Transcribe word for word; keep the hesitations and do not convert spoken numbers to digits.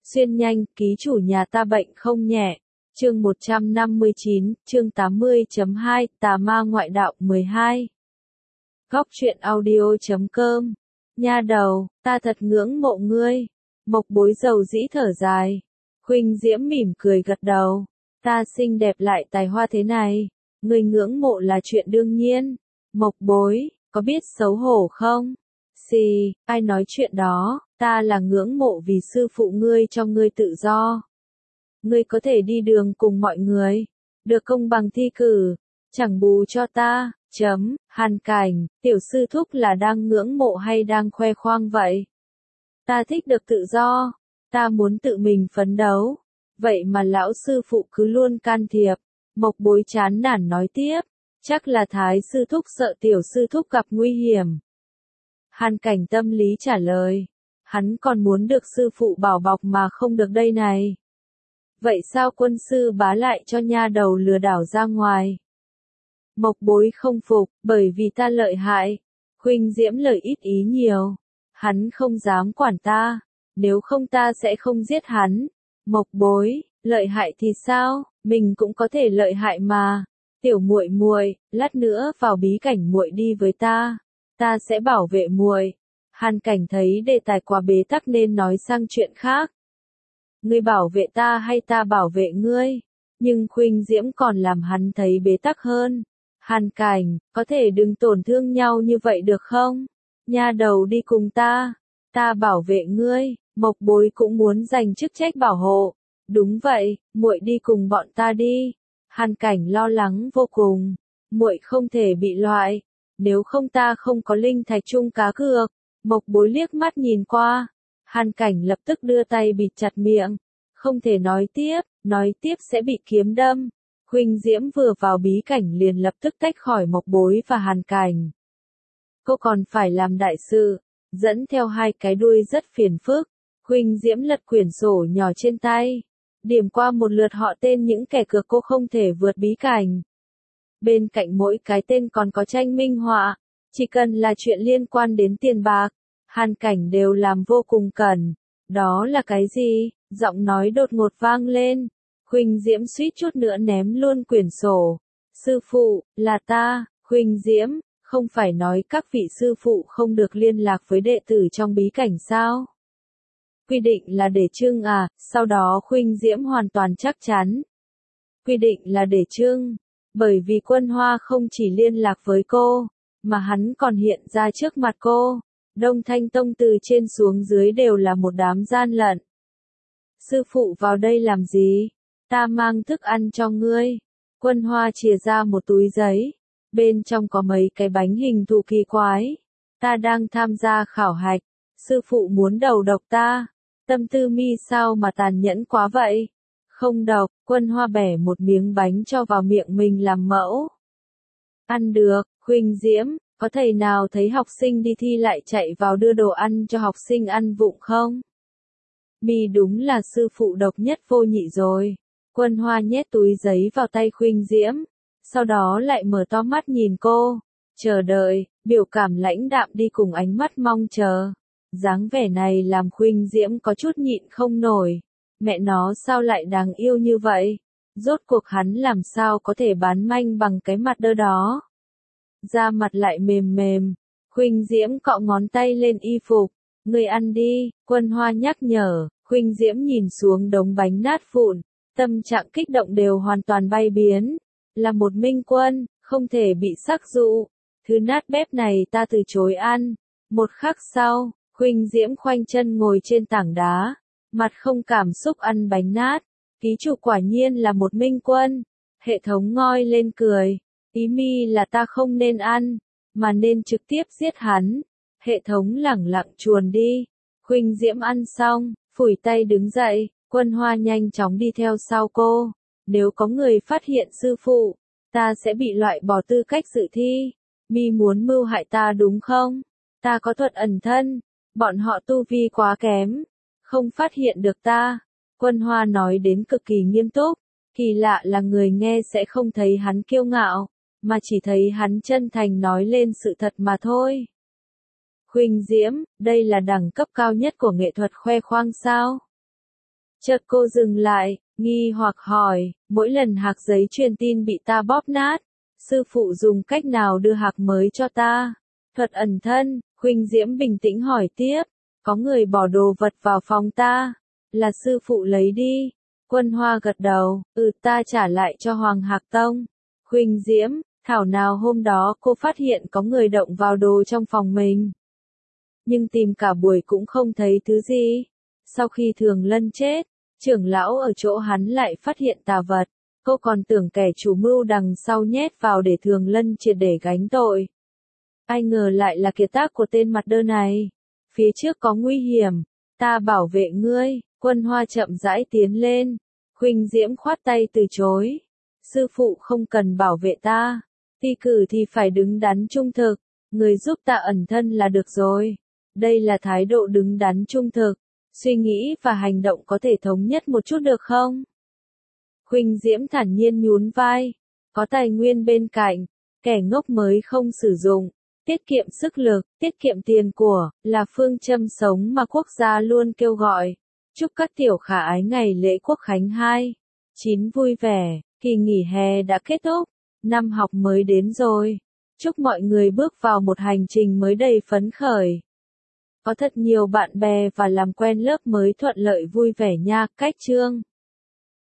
Xuyên nhanh, ký chủ nhà ta bệnh không nhẹ. Chương một trăm năm mươi chín, chương tám mươi chấm hai, Tà ma ngoại đạo mười hai. Góc truyện audio chấm com. Nha đầu, ta thật ngưỡng mộ ngươi. Mộc Bối dầu dĩ thở dài. Khuynh Diễm mỉm cười gật đầu. Ta xinh đẹp lại tài hoa thế này, ngươi ngưỡng mộ là chuyện đương nhiên. Mộc Bối, có biết xấu hổ không? Xì, ai nói chuyện đó, ta là ngưỡng mộ vì sư phụ ngươi cho ngươi tự do. Ngươi có thể đi đường cùng mọi người, được công bằng thi cử, chẳng bù cho ta, chấm, Hàn Cảnh, tiểu sư thúc là đang ngưỡng mộ hay đang khoe khoang vậy? Ta thích được tự do, ta muốn tự mình phấn đấu, vậy mà lão sư phụ cứ luôn can thiệp. Mộc Bối chán nản nói tiếp, chắc là Thái sư thúc sợ tiểu sư thúc gặp nguy hiểm. Hàn Cảnh tâm lý trả lời, hắn còn muốn được sư phụ bảo bọc mà không được đây này. Vậy sao quân sư bá lại cho nha đầu lừa đảo ra ngoài? Mộc Bối không phục, bởi vì ta lợi hại. Khuynh Diễm lời ít ý nhiều. Hắn không dám quản ta, nếu không ta sẽ không giết hắn. Mộc Bối, lợi hại thì sao, mình cũng có thể lợi hại mà. Tiểu muội muội, lát nữa vào bí cảnh muội đi với ta, ta sẽ bảo vệ muội. Hàn Cảnh thấy đề tài quá bế tắc nên nói sang chuyện khác. Ngươi bảo vệ ta hay ta bảo vệ ngươi? Nhưng Khuynh Diễm còn làm hắn thấy bế tắc hơn. Hàn Cảnh, có thể đừng tổn thương nhau như vậy được không? Nha đầu đi cùng ta, ta bảo vệ ngươi. Mộc Bối cũng muốn giành chức trách bảo hộ. Đúng vậy, muội đi cùng bọn ta đi. Hàn Cảnh lo lắng vô cùng. Muội không thể bị loại, nếu không ta không có linh thạch chung cá cược. Mộc Bối liếc mắt nhìn qua. Hàn Cảnh lập tức đưa tay bịt chặt miệng. Không thể nói tiếp, nói tiếp sẽ bị kiếm đâm. Khuynh Diễm vừa vào bí cảnh liền lập tức tách khỏi Mộc Bối và Hàn Cảnh. Cô còn phải làm đại sự, dẫn theo hai cái đuôi rất phiền phức. Khuynh Diễm lật quyển sổ nhỏ trên tay, điểm qua một lượt họ tên những kẻ cược cô không thể vượt bí cảnh. Bên cạnh mỗi cái tên còn có tranh minh họa, chỉ cần là chuyện liên quan đến tiền bạc, Hàn Cảnh đều làm vô cùng cẩn. Đó là cái gì? Giọng nói đột ngột vang lên. Khuynh Diễm suýt chút nữa ném luôn quyển sổ. Sư phụ, là ta. Khuynh Diễm, không phải nói các vị sư phụ không được liên lạc với đệ tử trong bí cảnh sao? Quy định là để trưng à? Sau đó Khuynh Diễm hoàn toàn chắc chắn. Quy định là để trưng, bởi vì Quân Hoa không chỉ liên lạc với cô, mà hắn còn hiện ra trước mặt cô. Đông Thanh Tông từ trên xuống dưới đều là một đám gian lận. Sư phụ vào đây làm gì? Ta mang thức ăn cho ngươi. Quân Hoa chìa ra một túi giấy. Bên trong có mấy cái bánh hình thù kỳ quái. Ta đang tham gia khảo hạch. Sư phụ muốn đầu độc ta. Tâm tư mi sao mà tàn nhẫn quá vậy? Không độc. Quân Hoa bẻ một miếng bánh cho vào miệng mình làm mẫu. Ăn được. Khuynh Diễm, có thầy nào thấy học sinh đi thi lại chạy vào đưa đồ ăn cho học sinh ăn vụng không? Mi đúng là sư phụ độc nhất vô nhị rồi. Quân Hoa nhét túi giấy vào tay Khuynh Diễm, sau đó lại mở to mắt nhìn cô, chờ đợi, biểu cảm lãnh đạm đi cùng ánh mắt mong chờ. Dáng vẻ này làm Khuynh Diễm có chút nhịn không nổi. Mẹ nó sao lại đáng yêu như vậy? Rốt cuộc hắn làm sao có thể bán manh bằng cái mặt đơ đó? Da mặt lại mềm mềm. Khuynh Diễm cọ ngón tay lên y phục. Ngươi ăn đi, Quân Hoa nhắc nhở. Khuynh Diễm nhìn xuống đống bánh nát vụn, tâm trạng kích động đều hoàn toàn bay biến. Là một minh quân, không thể bị sắc dụ. Thứ nát bếp này ta từ chối ăn. Một khắc sau, Khuynh Diễm khoanh chân ngồi trên tảng đá, mặt không cảm xúc ăn bánh nát. Ký chủ quả nhiên là một minh quân. Hệ thống ngoi lên cười. Ý mi là ta không nên ăn, mà nên trực tiếp giết hắn. Hệ thống lẳng lặng chuồn đi. Khuynh Diễm ăn xong, phủi tay đứng dậy. Quân Hoa nhanh chóng đi theo sau cô. Nếu có người phát hiện sư phụ, ta sẽ bị loại bỏ tư cách dự thi. Mi muốn mưu hại ta đúng không? Ta có thuật ẩn thân, bọn họ tu vi quá kém, không phát hiện được ta. Quân Hoa nói đến cực kỳ nghiêm túc. Kỳ lạ là người nghe sẽ không thấy hắn kiêu ngạo, mà chỉ thấy hắn chân thành nói lên sự thật mà thôi. Khuynh Diễm, đây là đẳng cấp cao nhất của nghệ thuật khoe khoang sao? Chợt cô dừng lại, nghi hoặc hỏi, mỗi lần hạc giấy truyền tin bị ta bóp nát, sư phụ dùng cách nào đưa hạc mới cho ta? Thuật ẩn thân, Khuynh Diễm bình tĩnh hỏi tiếp, có người bỏ đồ vật vào phòng ta, là sư phụ lấy đi. Quân Hoa gật đầu, ừ ta trả lại cho Hoàng Hạc Tông. Khuynh Diễm, thảo nào hôm đó cô phát hiện có người động vào đồ trong phòng mình. Nhưng tìm cả buổi cũng không thấy thứ gì. Sau khi Thường Lân chết, trưởng lão ở chỗ hắn lại phát hiện tà vật. Cô còn tưởng kẻ chủ mưu đằng sau nhét vào để Thường Lân triệt để gánh tội. Ai ngờ lại là kiệt tác của tên mặt đơ này. Phía trước có nguy hiểm, ta bảo vệ ngươi. Quân Hoa chậm rãi tiến lên. Khuynh Diễm khoát tay từ chối. Sư phụ không cần bảo vệ ta. Thi cử thì phải đứng đắn trung thực. Người giúp ta ẩn thân là được rồi. Đây là thái độ đứng đắn trung thực. Suy nghĩ và hành động có thể thống nhất một chút được không? Khuynh Diễm thản nhiên nhún vai. Có tài nguyên bên cạnh. Kẻ ngốc mới không sử dụng. Tiết kiệm sức lực, tiết kiệm tiền của, là phương châm sống mà quốc gia luôn kêu gọi. Chúc các tiểu khả ái ngày lễ Quốc khánh hai chín vui vẻ, kỳ nghỉ hè đã kết thúc, năm học mới đến rồi. Chúc mọi người bước vào một hành trình mới đầy phấn khởi. Có thật nhiều bạn bè và làm quen lớp mới thuận lợi vui vẻ nha. Cách chương